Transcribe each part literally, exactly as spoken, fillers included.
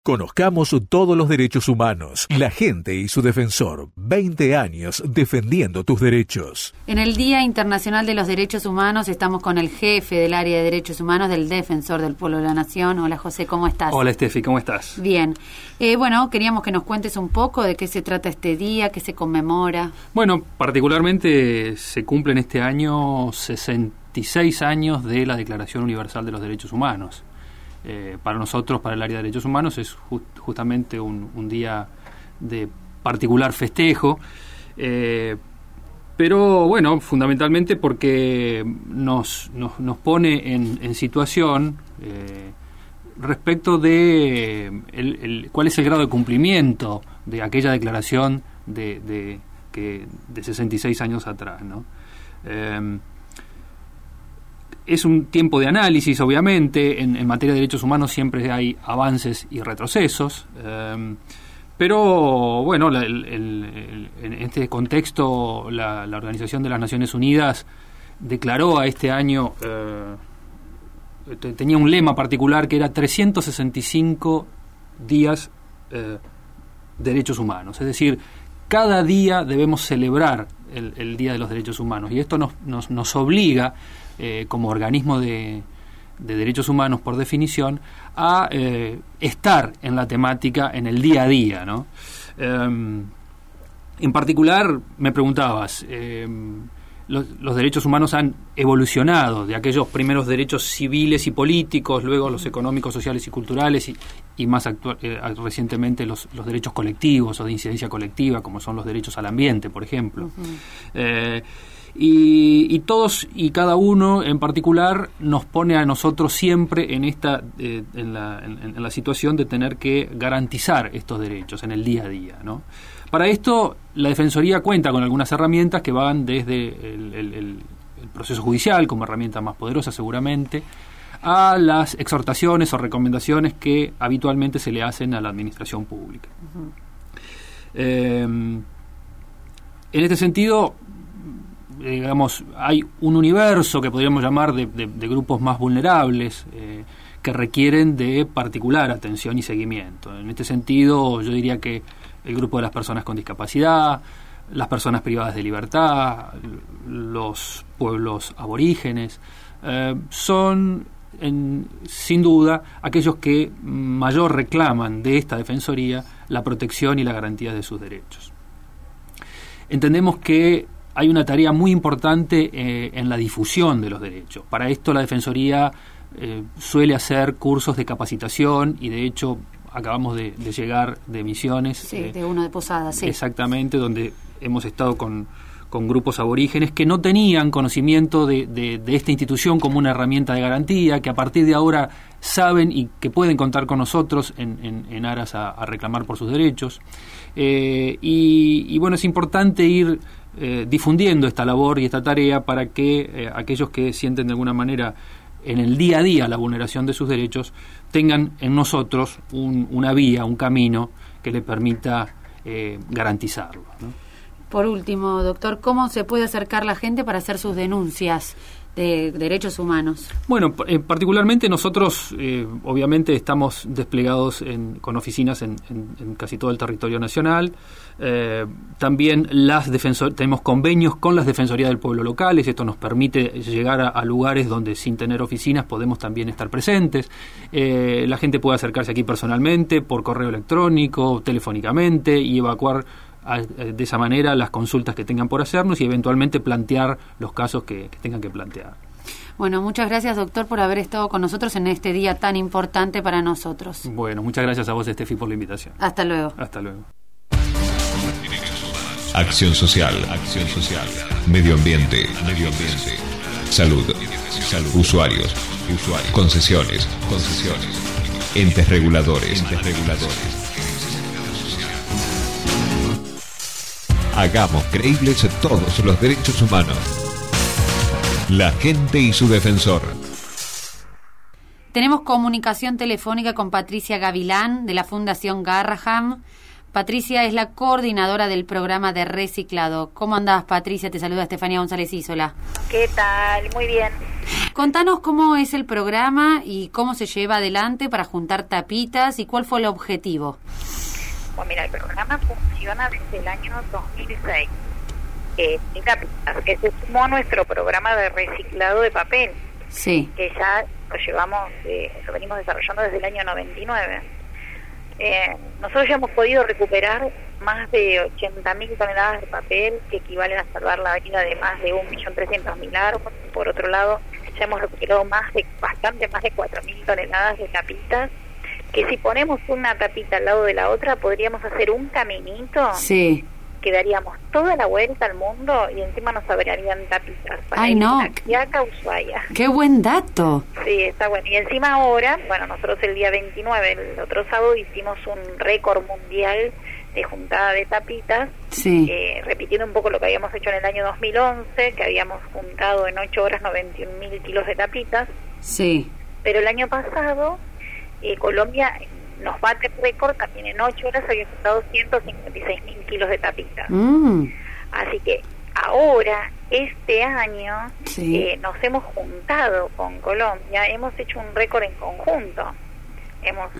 Conozcamos todos los derechos humanos. La gente y su defensor. veinte años defendiendo tus derechos. En el Día Internacional de los Derechos Humanos estamos con el jefe del área de derechos humanos del Defensor del Pueblo de la Nación. Hola José, ¿cómo estás? Hola Estefi, ¿cómo estás? Bien. Eh, bueno, queríamos que nos cuentes un poco de qué se trata este día, qué se conmemora. Bueno, particularmente se cumplen este año sesenta y seis años de la Declaración Universal de los Derechos Humanos. Eh, para nosotros, para el área de derechos humanos, es ju- justamente un, un día de particular festejo, eh, pero bueno, fundamentalmente porque nos, nos, nos pone en, en situación eh, respecto de el, el, cuál es el grado de cumplimiento de aquella declaración de, de, que, de sesenta y seis años atrás, ¿no? Eh, Es un tiempo de análisis, obviamente. En, en materia de derechos humanos siempre hay avances y retrocesos. Eh, pero, bueno, la, el, el, en este contexto, la, la Organización de las Naciones Unidas declaró a este año, eh, te, tenía un lema particular que era trescientos sesenta y cinco días eh, derechos humanos. Es decir, cada día debemos celebrar el, el Día de los Derechos Humanos. Y esto nos, nos, nos obliga, Eh, como organismo de, de derechos humanos por definición, a eh, estar en la temática en el día a día, ¿no? Eh, en particular, me preguntabas, eh, los, los derechos humanos han evolucionado de aquellos primeros derechos civiles y políticos, luego los económicos, sociales y culturales, y, y más actual, eh, recientemente los, los derechos colectivos o de incidencia colectiva, como son los derechos al ambiente, por ejemplo. Uh-huh. Eh, Y, y todos y cada uno en particular nos pone a nosotros siempre en esta eh, en, la, en, en la situación de tener que garantizar estos derechos en el día a día, ¿no? Para esto la Defensoría cuenta con algunas herramientas que van desde el, el, el, el proceso judicial como herramienta más poderosa seguramente, a las exhortaciones o recomendaciones que habitualmente se le hacen a la administración pública. Uh-huh. eh, en este sentido, digamos, hay un universo que podríamos llamar de, de, de grupos más vulnerables eh, que requieren de particular atención y seguimiento. En este sentido, yo diría que el grupo de las personas con discapacidad, las personas privadas de libertad, los pueblos aborígenes, eh, son, en, sin duda, aquellos que mayor reclaman de esta Defensoría la protección y la garantía de sus derechos. Entendemos que hay una tarea muy importante eh, en la difusión de los derechos. Para esto la Defensoría eh, suele hacer cursos de capacitación y de hecho acabamos de, de llegar de Misiones. Sí, eh, de uno de Posadas, sí. Exactamente, donde hemos estado con, con grupos aborígenes que no tenían conocimiento de, de, de esta institución como una herramienta de garantía, que a partir de ahora saben y que pueden contar con nosotros en, en, en aras a, a reclamar por sus derechos. Eh, y, y bueno, es importante ir Eh, difundiendo esta labor y esta tarea para que eh, aquellos que sienten de alguna manera en el día a día la vulneración de sus derechos tengan en nosotros un, una vía, un camino que le permita eh, garantizarlo, ¿no? Por último, doctor, ¿cómo se puede acercar la gente para hacer sus denuncias de derechos humanos? Bueno, eh, particularmente nosotros eh, obviamente estamos desplegados en, con oficinas en, en, en casi todo el territorio nacional. Eh, también las defensor- tenemos convenios con las defensorías del pueblo locales. Esto nos permite llegar a, a lugares donde sin tener oficinas podemos también estar presentes. Eh, la gente puede acercarse aquí personalmente, por correo electrónico, telefónicamente, y evacuar a, de esa manera las consultas que tengan por hacernos y eventualmente plantear los casos que, que tengan que plantear. Bueno, muchas gracias, doctor, por haber estado con nosotros en este día tan importante para nosotros. Bueno, muchas gracias a vos, Estefi, por la invitación. Hasta luego. Hasta luego. Acción social, acción social, medio ambiente, medio ambiente, salud, salud, usuarios, usuarios, concesiones, concesiones, entes reguladores, entes reguladores. Hagamos creíbles todos los derechos humanos. La gente y su defensor. Tenemos comunicación telefónica con Patricia Gavilán de la Fundación Garraham Patricia es la coordinadora del programa de reciclado. ¿Cómo andás, Patricia? Te saluda Estefanía González Isola. ¿Qué tal? Muy bien. Contanos cómo es el programa y cómo se lleva adelante para juntar tapitas y cuál fue el objetivo. Pues mira, el programa funciona desde el año dos mil seis. Eh, que se sumó a nuestro programa de reciclado de papel. Sí. Que ya lo llevamos, eh, lo venimos desarrollando desde el año noventa y nueve. Eh, nosotros ya hemos podido recuperar más de ochenta mil toneladas de papel, que equivalen a salvar la vida de más de un millón trescientos mil árboles. Por otro lado, ya hemos recuperado más de, bastante más de cuatro mil toneladas de tapitas, que si ponemos una tapita al lado de la otra, podríamos hacer un caminito. Sí. Que daríamos toda la vuelta al mundo y encima nos sobrarían tapitas para Ay, ir no. a Quiaca, Ushuaia. ¡Qué buen dato! Sí, está bueno. Y encima ahora, bueno, nosotros el día veintinueve, el otro sábado, hicimos un récord mundial de juntada de tapitas, sí. eh, repitiendo un poco lo que habíamos hecho en el año dos mil once, que habíamos juntado en ocho horas noventa y un mil kilos de tapitas. Sí. Pero el año pasado, eh, Colombia nos bate el récord, también en ocho horas había juntado ciento cincuenta y seis mil kilos de tapitas. Mm. Así que ahora, este año, sí. eh, nos hemos juntado con Colombia, hemos hecho un récord en conjunto. Hemos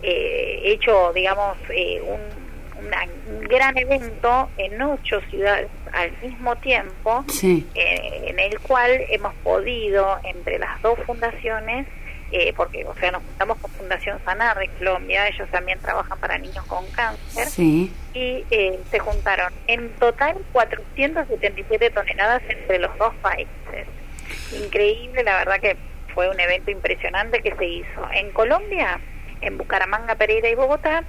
eh, hecho, digamos, eh, un, una, un gran evento en ocho ciudades al mismo tiempo, sí. eh, en el cual hemos podido, entre las dos fundaciones, Eh, porque, o sea, nos juntamos con Fundación Sanar de Colombia, ellos también trabajan para niños con cáncer, sí. y eh, se juntaron en total cuatrocientas setenta y siete toneladas entre los dos países. Increíble, la verdad que fue un evento impresionante que se hizo en Colombia, en Bucaramanga, Pereira y Bogotá,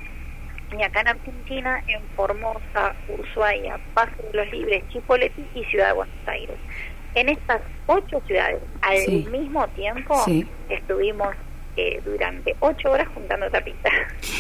y acá en Argentina, en Formosa, Ushuaia, Paso de los Libres, Chipoleti y Ciudad de Buenos Aires. En estas ocho ciudades, al sí. mismo tiempo, sí. estuvimos eh, durante ocho horas juntando tapitas.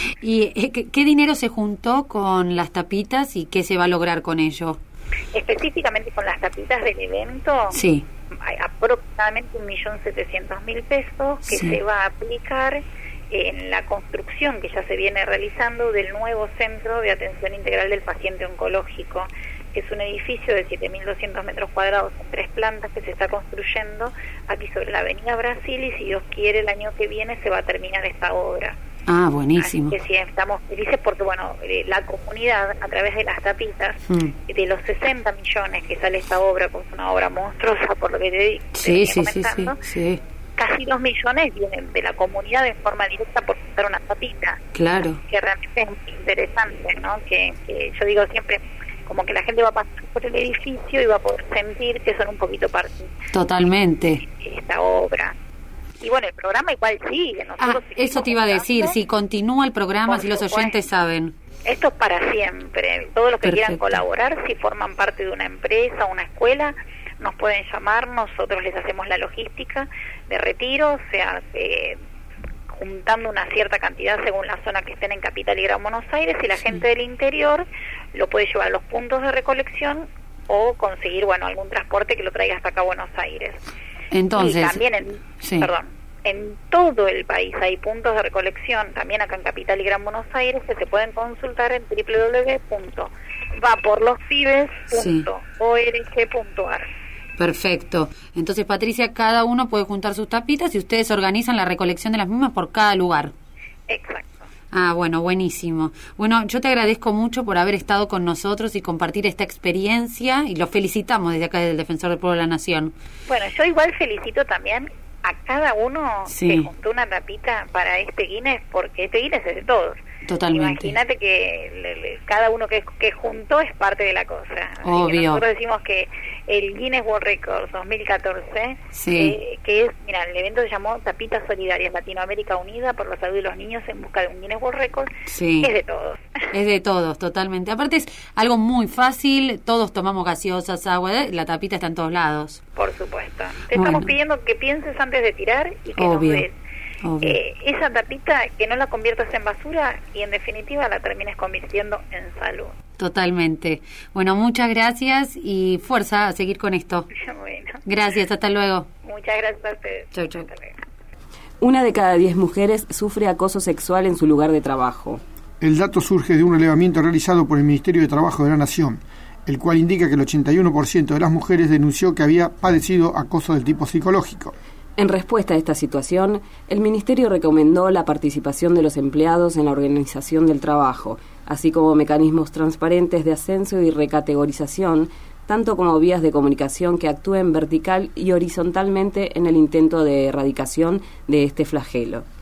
¿Y eh, ¿qué, qué dinero se juntó con las tapitas y qué se va a lograr con ello? Específicamente con las tapitas del evento, sí. hay aproximadamente un millón setecientos mil pesos que sí. se va a aplicar en la construcción que ya se viene realizando del nuevo Centro de Atención Integral del Paciente Oncológico, que es un edificio de siete mil doscientos metros cuadrados en tres plantas que se está construyendo aquí sobre la Avenida Brasil, y si Dios quiere el año que viene se va a terminar esta obra. Ah, buenísimo. Así que sí, estamos felices porque, bueno, eh, la comunidad, a través de las tapitas, mm. de los sesenta millones que sale esta obra, que es una obra monstruosa por lo que te digo, sí, sí, sí, sí, sí. casi dos millones vienen de la comunidad en forma directa por juntar una tapita. Claro. Que realmente es muy interesante, ¿no? Que, que yo digo siempre, como que la gente va a pasar por el edificio y va a poder sentir que son un poquito parte. Totalmente. De esta obra. Y bueno, el programa igual sigue. Nosotros ah, eso te iba a decir, si continúa el programa, si los supuesto. oyentes saben. Esto es para siempre. Todos los que Perfecto. quieran colaborar, si forman parte de una empresa o una escuela, nos pueden llamar, nosotros les hacemos la logística de retiro, o sea, eh, juntando una cierta cantidad según la zona que estén en Capital y Gran Buenos Aires, y la sí. gente del interior lo puede llevar a los puntos de recolección o conseguir, bueno, algún transporte que lo traiga hasta acá a Buenos Aires. Entonces, y también en, sí. perdón, en todo el país hay puntos de recolección, también acá en Capital y Gran Buenos Aires, que se pueden consultar en doble u doble u doble u punto va por los pibes punto org punto ar. Perfecto. Entonces, Patricia, cada uno puede juntar sus tapitas y ustedes organizan la recolección de las mismas por cada lugar. Exacto. Ah, bueno, buenísimo. Bueno, yo te agradezco mucho por haber estado con nosotros y compartir esta experiencia, y los felicitamos desde acá del Defensor del Pueblo de la Nación. Bueno, yo igual felicito también a cada uno sí. que juntó una tapita para este Guinness, porque este Guinness es de todos. Totalmente. Imagínate que le, le, cada uno que, que juntó es parte de la cosa. Obvio. Nosotros decimos que el Guinness World Records dos mil catorce, sí. eh, que es, mira, el evento se llamó Tapitas Solidarias Latinoamérica Unida por la Salud de los Niños en busca de un Guinness World Records, sí. es de todos. Es de todos, totalmente. Aparte es algo muy fácil, todos tomamos gaseosas, agua, la tapita está en todos lados. Por supuesto. Te bueno. estamos pidiendo que pienses antes de tirar y que Obvio. nos des Eh, esa tapita, que no la conviertas en basura y en definitiva la termines convirtiendo en salud. Totalmente. Bueno, muchas gracias y fuerza a seguir con esto. Bueno. Gracias, hasta luego. Muchas gracias a ustedes. Chau, chau. Hasta luego. Una de cada diez mujeres sufre acoso sexual en su lugar de trabajo. El dato surge de un relevamiento realizado por el Ministerio de Trabajo de la Nación, el cual indica que el ochenta y uno por ciento de las mujeres denunció que había padecido acoso del tipo psicológico. En respuesta a esta situación, el Ministerio recomendó la participación de los empleados en la organización del trabajo, así como mecanismos transparentes de ascenso y recategorización, tanto como vías de comunicación que actúen vertical y horizontalmente en el intento de erradicación de este flagelo.